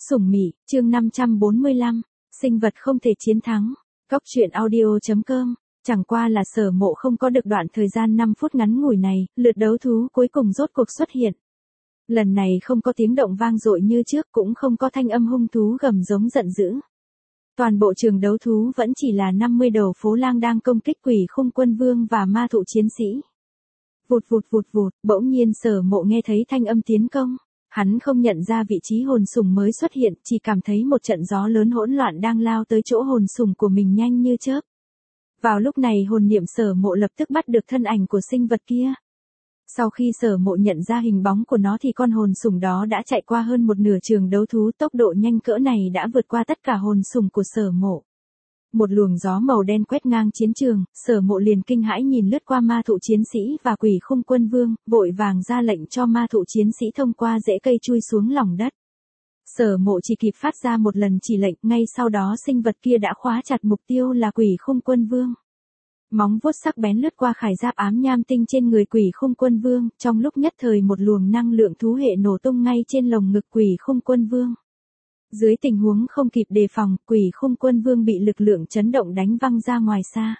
Sủng Mị, chương 545, sinh vật không thể chiến thắng. Góc truyện audio.com. Chẳng qua là Sở Mộ không có được đoạn thời gian 5 phút ngắn ngủi này, lượt đấu thú cuối cùng rốt cuộc xuất hiện. Lần này không có tiếng động vang dội như trước, cũng không có thanh âm hung thú gầm giống giận dữ. Toàn bộ trường đấu thú vẫn chỉ là 50 đầu phố lang đang công kích Quỷ Khung Quân Vương và ma thụ chiến sĩ. Vụt vụt vụt vụt, bỗng nhiên Sở Mộ nghe thấy thanh âm tiến công. Hắn không nhận ra vị trí hồn sủng mới xuất hiện, chỉ cảm thấy một trận gió lớn hỗn loạn đang lao tới chỗ hồn sủng của mình nhanh như chớp. Vào lúc này hồn niệm Sở Mộ lập tức bắt được thân ảnh của sinh vật kia. Sau khi Sở Mộ nhận ra hình bóng của nó thì con hồn sủng đó đã chạy qua hơn một nửa trường đấu thú, tốc độ nhanh cỡ này đã vượt qua tất cả hồn sủng của Sở Mộ. Một luồng gió màu đen quét ngang chiến trường, Sở Mộ liền kinh hãi nhìn lướt qua ma thụ chiến sĩ và Quỷ Khung Quân Vương, vội vàng ra lệnh cho ma thụ chiến sĩ thông qua rễ cây chui xuống lòng đất. Sở Mộ chỉ kịp phát ra một lần chỉ lệnh, ngay sau đó sinh vật kia đã khóa chặt mục tiêu là Quỷ Khung Quân Vương. Móng vuốt sắc bén lướt qua khải giáp ám nham tinh trên người Quỷ Khung Quân Vương, trong lúc nhất thời một luồng năng lượng thú hệ nổ tung ngay trên lồng ngực Quỷ Khung Quân Vương. Dưới tình huống không kịp đề phòng, Quỷ Khung Quân Vương bị lực lượng chấn động đánh văng ra ngoài xa.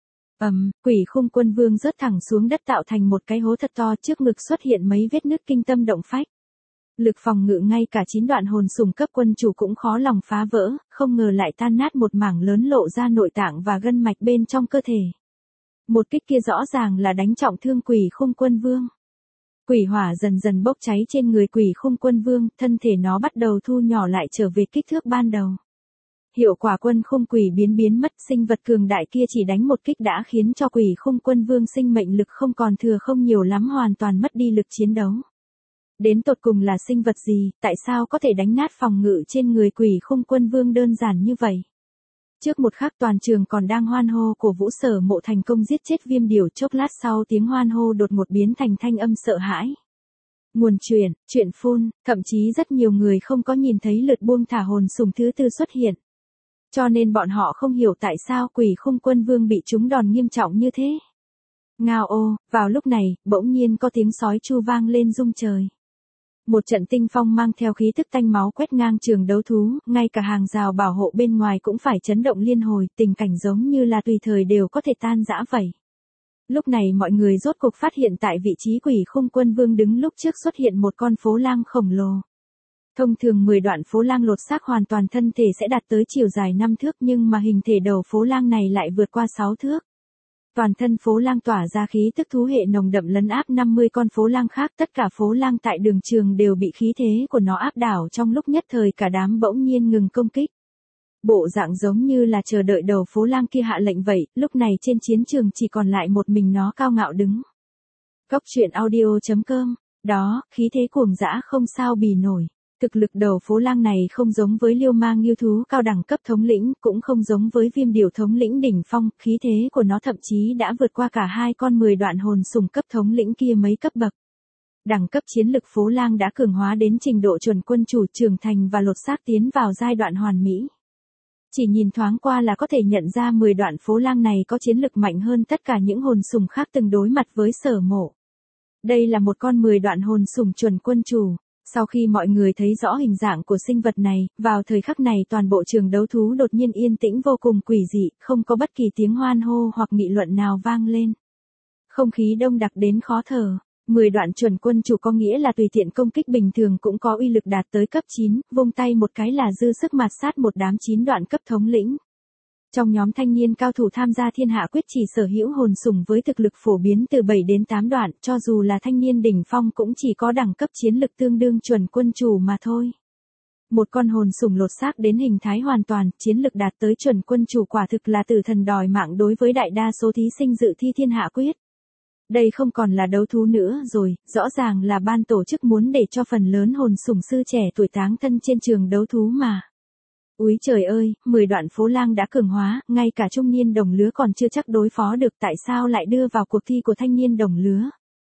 Quỷ Khung Quân Vương rớt thẳng xuống đất tạo thành một cái hố thật to, trước ngực xuất hiện mấy vết nứt kinh tâm động phách. Lực phòng ngự ngay cả 9 đoạn hồn sủng cấp quân chủ cũng khó lòng phá vỡ, không ngờ lại tan nát một mảng lớn lộ ra nội tạng và gân mạch bên trong cơ thể. Một kích kia rõ ràng là đánh trọng thương Quỷ Khung Quân Vương. Quỷ hỏa dần dần bốc cháy trên người Quỷ Khung Quân Vương, thân thể nó bắt đầu thu nhỏ lại trở về kích thước ban đầu. Hiệu quả quân khung quỷ biến mất, sinh vật cường đại kia chỉ đánh một kích đã khiến cho Quỷ Khung Quân Vương sinh mệnh lực không còn thừa không nhiều lắm, hoàn toàn mất đi lực chiến đấu. Đến tột cùng là sinh vật gì, tại sao có thể đánh nát phòng ngự trên người Quỷ Khung Quân Vương đơn giản như vậy? Trước một khắc toàn trường còn đang hoan hô cổ vũ Sở Mộ thành công giết chết Viêm Điểu, chốc lát sau tiếng hoan hô đột ngột biến thành thanh âm sợ hãi. Nguồn chuyện phun, thậm chí rất nhiều người không có nhìn thấy lượt buông thả hồn sủng thứ tư xuất hiện. Cho nên bọn họ không hiểu tại sao Quỷ Khung Quân Vương bị trúng đòn nghiêm trọng như thế. Ngao ô, vào lúc này, bỗng nhiên có tiếng sói chu vang lên rung trời. Một trận tinh phong mang theo khí tức tanh máu quét ngang trường đấu thú, ngay cả hàng rào bảo hộ bên ngoài cũng phải chấn động liên hồi, tình cảnh giống như là tùy thời đều có thể tan rã vậy. Lúc này mọi người rốt cuộc phát hiện tại vị trí Quỷ Khung Quân Vương đứng lúc trước xuất hiện một con phố lang khổng lồ. Thông thường 10 đoạn phố lang lột xác hoàn toàn thân thể sẽ đạt tới chiều dài 5 thước, nhưng mà hình thể đầu phố lang này lại vượt qua 6 thước. Toàn thân phố lang tỏa ra khí tức thú hệ nồng đậm lấn áp 50 con phố lang khác, tất cả phố lang tại đường trường đều bị khí thế của nó áp đảo, trong lúc nhất thời cả đám bỗng nhiên ngừng công kích. Bộ dạng giống như là chờ đợi đầu phố lang kia hạ lệnh vậy, lúc này trên chiến trường chỉ còn lại một mình nó cao ngạo đứng. Góc truyện audio.com. Đó, khí thế cuồng dã không sao bì nổi. Thực lực đầu phố lang này không giống với Liêu Mang yêu thú cao đẳng cấp thống lĩnh, cũng không giống với Viêm Điểu thống lĩnh đỉnh phong, khí thế của nó thậm chí đã vượt qua cả hai con 10 đoạn hồn sủng cấp thống lĩnh kia mấy cấp bậc. Đẳng cấp chiến lực phố lang đã cường hóa đến trình độ chuẩn quân chủ, trưởng thành và lột xác tiến vào giai đoạn hoàn mỹ. Chỉ nhìn thoáng qua là có thể nhận ra 10 đoạn phố lang này có chiến lực mạnh hơn tất cả những hồn sủng khác từng đối mặt với Sở Mộ. Đây là một con 10 đoạn hồn sủng chuẩn quân chủ. Sau khi mọi người thấy rõ hình dạng của sinh vật này, vào thời khắc này toàn bộ trường đấu thú đột nhiên yên tĩnh vô cùng quỷ dị, không có bất kỳ tiếng hoan hô hoặc nghị luận nào vang lên. Không khí đông đặc đến khó thở. 10 đoạn chuẩn quân chủ có nghĩa là tùy tiện công kích bình thường cũng có uy lực đạt tới cấp 9, vung tay một cái là dư sức mạt sát một đám 9 đoạn cấp thống lĩnh. Trong nhóm thanh niên cao thủ tham gia Thiên Hạ Quyết chỉ sở hữu hồn sủng với thực lực phổ biến từ 7 đến 8 đoạn, cho dù là thanh niên đỉnh phong cũng chỉ có đẳng cấp chiến lực tương đương chuẩn quân chủ mà thôi. Một con hồn sủng lột xác đến hình thái hoàn toàn, chiến lực đạt tới chuẩn quân chủ quả thực là tử thần đòi mạng đối với đại đa số thí sinh dự thi Thiên Hạ Quyết. Đây không còn là đấu thú nữa rồi, rõ ràng là ban tổ chức muốn để cho phần lớn hồn sủng sư trẻ tuổi táng thân trên trường đấu thú mà. Úi trời ơi, 10 đoạn phố lang đã cường hóa, ngay cả trung niên đồng lứa còn chưa chắc đối phó được, tại sao lại đưa vào cuộc thi của thanh niên đồng lứa?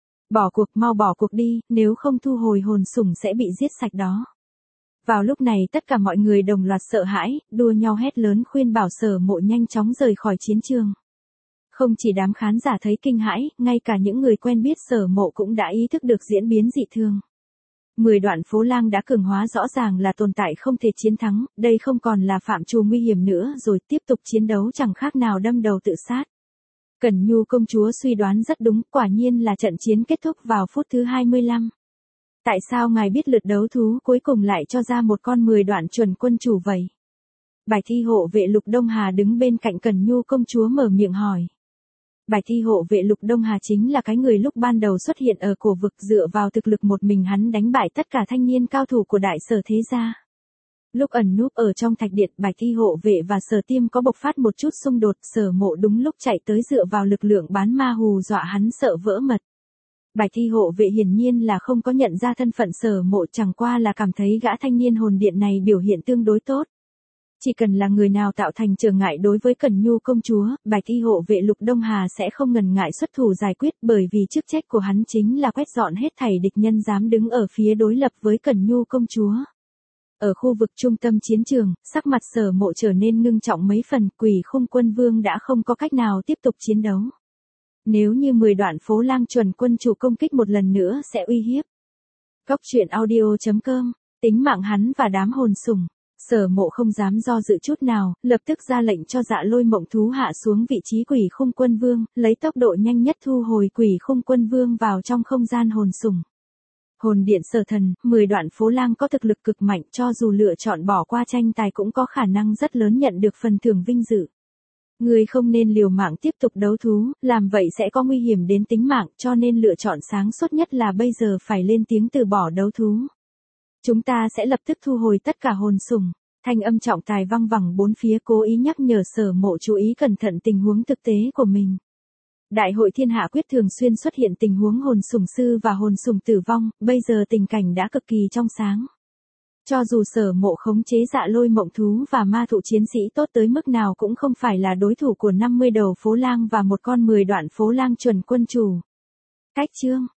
Bỏ cuộc, mau bỏ cuộc đi, nếu không thu hồi hồn sủng sẽ bị giết sạch đó. Vào lúc này tất cả mọi người đồng loạt sợ hãi, đua nhau hét lớn khuyên bảo Sở Mộ nhanh chóng rời khỏi chiến trường. Không chỉ đám khán giả thấy kinh hãi, ngay cả những người quen biết Sở Mộ cũng đã ý thức được diễn biến dị thường. 10 đoạn phố lang đã cường hóa rõ ràng là tồn tại không thể chiến thắng, đây không còn là phạm trù nguy hiểm nữa rồi, tiếp tục chiến đấu chẳng khác nào đâm đầu tự sát. Cẩn Nhu công chúa suy đoán rất đúng, quả nhiên là trận chiến kết thúc vào phút thứ 25. Tại sao ngài biết lượt đấu thú cuối cùng lại cho ra một con 10 đoạn chuẩn quân chủ vậy? Bài thi hộ vệ Lục Đông Hà đứng bên cạnh Cẩn Nhu công chúa mở miệng hỏi. Bài thi hộ vệ Lục Đông Hà chính là cái người lúc ban đầu xuất hiện ở cổ vực, dựa vào thực lực một mình hắn đánh bại tất cả thanh niên cao thủ của đại sở thế gia. Lúc ẩn núp ở trong thạch điện, bài thi hộ vệ và Sở Tiêm có bộc phát một chút xung đột, Sở Mộ đúng lúc chạy tới dựa vào lực lượng bán ma hù dọa hắn sợ vỡ mật. Bài thi hộ vệ hiển nhiên là không có nhận ra thân phận Sở Mộ, chẳng qua là cảm thấy gã thanh niên hồn điện này biểu hiện tương đối tốt. Chỉ cần là người nào tạo thành trở ngại đối với Cẩn Nhu công chúa, bài thi hộ vệ Lục Đông Hà sẽ không ngần ngại xuất thủ giải quyết, bởi vì chức trách của hắn chính là quét dọn hết thảy địch nhân dám đứng ở phía đối lập với Cẩn Nhu công chúa. Ở khu vực trung tâm chiến trường, sắc mặt Sở Mộ trở nên ngưng trọng mấy phần, Quỷ Khung Quân Vương đã không có cách nào tiếp tục chiến đấu. Nếu như 10 đoạn phố lang chuẩn quân chủ công kích một lần nữa sẽ uy hiếp. Góc truyện audio.com, tính mạng hắn và đám hồn sủng. Sở Mộ không dám do dự chút nào, lập tức ra lệnh cho Dạ Lôi mộng thú hạ xuống vị trí Quỷ Khung Quân Vương, lấy tốc độ nhanh nhất thu hồi Quỷ Khung Quân Vương vào trong không gian hồn sủng. Hồn điện Sở Thần, 10 đoạn phố lang có thực lực cực mạnh, cho dù lựa chọn bỏ qua tranh tài cũng có khả năng rất lớn nhận được phần thưởng vinh dự. Người không nên liều mạng tiếp tục đấu thú, làm vậy sẽ có nguy hiểm đến tính mạng, cho nên lựa chọn sáng suốt nhất là bây giờ phải lên tiếng từ bỏ đấu thú. Chúng ta sẽ lập tức thu hồi tất cả hồn sủng. Thanh âm trọng tài vang vẳng bốn phía, cố ý nhắc nhở Sở Mộ chú ý cẩn thận tình huống thực tế của mình. Đại hội thiên hạ quyết thường xuyên xuất hiện tình huống hồn sủng sư và hồn sủng tử vong, bây giờ tình cảnh đã cực kỳ trong sáng. Cho dù Sở Mộ khống chế Dạ Lôi mộng thú và ma thụ chiến sĩ tốt tới mức nào cũng không phải là đối thủ của 50 đầu phố lang và một con 10 đoạn phố lang chuẩn quân chủ. Cách chương